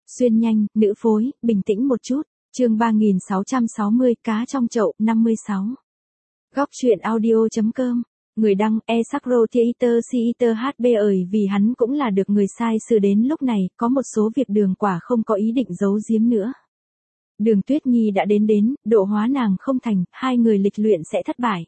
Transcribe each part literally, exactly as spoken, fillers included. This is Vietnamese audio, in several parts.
Xuyên nhanh, nữ phối, bình tĩnh một chút. Chương ba nghìn sáu trăm sáu mươi, cá trong chậu, năm mươi sáu. Góc truyện audio.com. Người đăng, Esakro Theater Theater hát bê ơi vì hắn cũng là được người sai xử đến lúc này, có một số việc Đường quả không có ý định giấu giếm nữa. Đường Tuyết Nhi đã đến đến, độ hóa nàng không thành, hai người lịch luyện sẽ thất bại.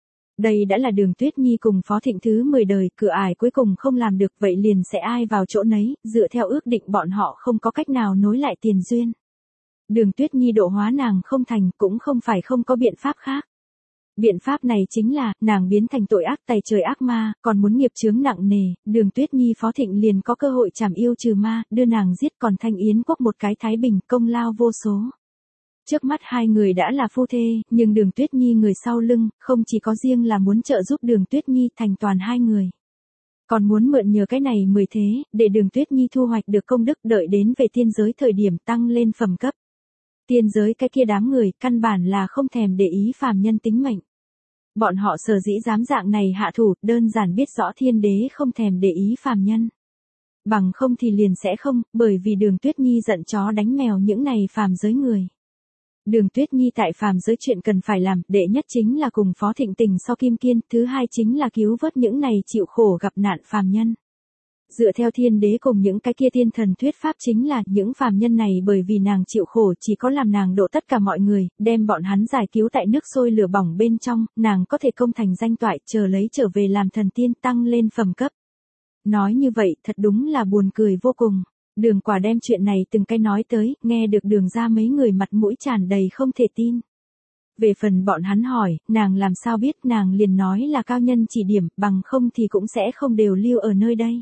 Đây đã là Đường Tuyết Nhi cùng Phó Thịnh thứ mười đời, cửa ải cuối cùng không làm được, vậy liền sẽ ai vào chỗ nấy, dựa theo ước định bọn họ không có cách nào nối lại tiền duyên. Đường Tuyết Nhi độ hóa nàng không thành, cũng không phải không có biện pháp khác. Biện pháp này chính là, nàng biến thành tội ác tày trời ác ma, còn muốn nghiệp chướng nặng nề, Đường Tuyết Nhi Phó Thịnh liền có cơ hội trảm yêu trừ ma, đưa nàng giết, còn Thanh Yến quốc một cái thái bình, công lao vô số. Trước mắt hai người đã là phu thê, nhưng Đường Tuyết Nhi người sau lưng, không chỉ có riêng là muốn trợ giúp Đường Tuyết Nhi thành toàn hai người. Còn muốn mượn nhờ cái này mười thế, để Đường Tuyết Nhi thu hoạch được công đức, đợi đến về tiên giới thời điểm tăng lên phẩm cấp. Tiên giới cái kia đám người, căn bản là không thèm để ý phàm nhân tính mệnh. Bọn họ sở dĩ dám dạng này hạ thủ, đơn giản biết rõ thiên đế không thèm để ý phàm nhân. Bằng không thì liền sẽ không, bởi vì Đường Tuyết Nhi giận chó đánh mèo những này phàm giới người. Đường Tuyết Nhi tại phàm giới chuyện cần phải làm, đệ nhất chính là cùng Phó Thịnh tình so kim kiên, thứ hai chính là cứu vớt những này chịu khổ gặp nạn phàm nhân. Dựa theo thiên đế cùng những cái kia tiên thần thuyết pháp chính là những phàm nhân này bởi vì nàng chịu khổ chỉ có làm nàng độ tất cả mọi người, đem bọn hắn giải cứu tại nước sôi lửa bỏng bên trong, nàng có thể công thành danh toại, chờ lấy trở về làm thần tiên tăng lên phẩm cấp. Nói như vậy thật đúng là buồn cười vô cùng. Đường quả đem chuyện này từng cái nói tới, nghe được Đường ra mấy người mặt mũi tràn đầy không thể tin. Về phần bọn hắn hỏi, nàng làm sao biết, nàng liền nói là cao nhân chỉ điểm, bằng không thì cũng sẽ không đều lưu ở nơi đây.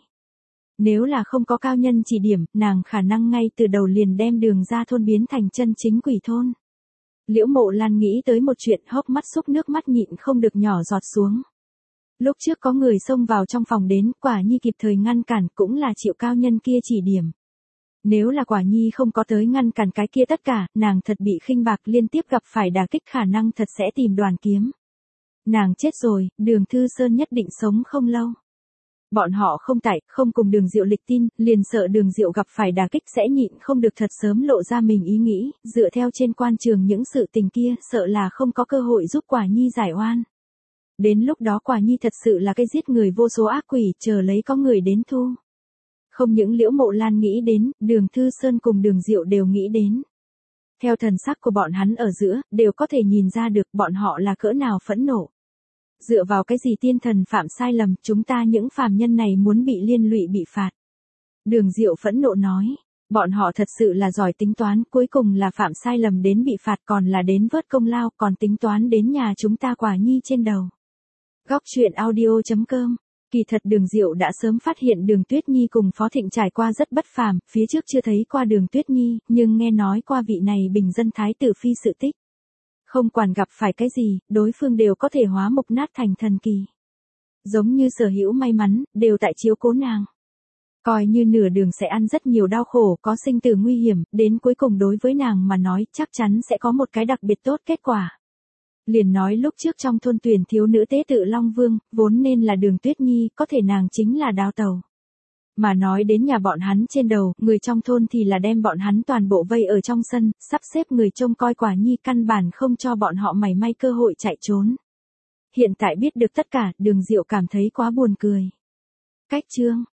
Nếu là không có cao nhân chỉ điểm, nàng khả năng ngay từ đầu liền đem Đường ra thôn biến thành chân chính quỷ thôn. Liễu Mộ Lan nghĩ tới một chuyện, hốc mắt xúc nước mắt nhịn không được nhỏ giọt xuống. Lúc trước có người xông vào trong phòng đến, Quả Nhi kịp thời ngăn cản, cũng là chịu cao nhân kia chỉ điểm. Nếu là Quả Nhi không có tới ngăn cản cái kia tất cả, nàng thật bị khinh bạc, liên tiếp gặp phải đả kích, khả năng thật sẽ tìm Đoàn Kiếm. Nàng chết rồi, Đường Thư Sơn nhất định sống không lâu. Bọn họ không tại, không cùng Đường Diệu lịch tin, liền sợ Đường Diệu gặp phải đả kích sẽ nhịn không được thật sớm lộ ra mình ý nghĩ, dựa theo trên quan trường những sự tình kia, sợ là không có cơ hội giúp Quả Nhi giải oan. Đến lúc đó Quả Nhi thật sự là cái giết người vô số ác quỷ, chờ lấy có người đến thu. Không những Liễu Mộ Lan nghĩ đến, Đường Thư Sơn cùng Đường Diệu đều nghĩ đến. Theo thần sắc của bọn hắn ở giữa, đều có thể nhìn ra được bọn họ là cỡ nào phẫn nộ. Dựa vào cái gì tiên thần phạm sai lầm, chúng ta những phàm nhân này muốn bị liên lụy bị phạt. Đường Diệu phẫn nộ nói, bọn họ thật sự là giỏi tính toán, cuối cùng là phạm sai lầm đến bị phạt, còn là đến vớt công lao, còn tính toán đến nhà chúng ta Quả Nhi trên đầu. Góc truyện audio.com. Kỳ thật Đường Diệu đã sớm phát hiện Đường Tuyết Nhi cùng Phó Thịnh trải qua rất bất phàm, phía trước chưa thấy qua Đường Tuyết Nhi, nhưng nghe nói qua vị này bình dân thái tử phi sự tích. Không quản gặp phải cái gì, đối phương đều có thể hóa mục nát thành thần kỳ. Giống như sở hữu may mắn, đều tại chiếu cố nàng. Coi như nửa đường sẽ ăn rất nhiều đau khổ, có sinh tử nguy hiểm, đến cuối cùng đối với nàng mà nói chắc chắn sẽ có một cái đặc biệt tốt kết quả. Liền nói lúc trước trong thôn tuyển thiếu nữ tế tự Long Vương, vốn nên là Đường Tuyết Nhi, có thể nàng chính là đào tàu. Mà nói đến nhà bọn hắn trên đầu, người trong thôn thì là đem bọn hắn toàn bộ vây ở trong sân, sắp xếp người trông coi Quả Nhi, căn bản không cho bọn họ mảy may cơ hội chạy trốn. Hiện tại biết được tất cả, Đường Diệu cảm thấy quá buồn cười. Cách chương,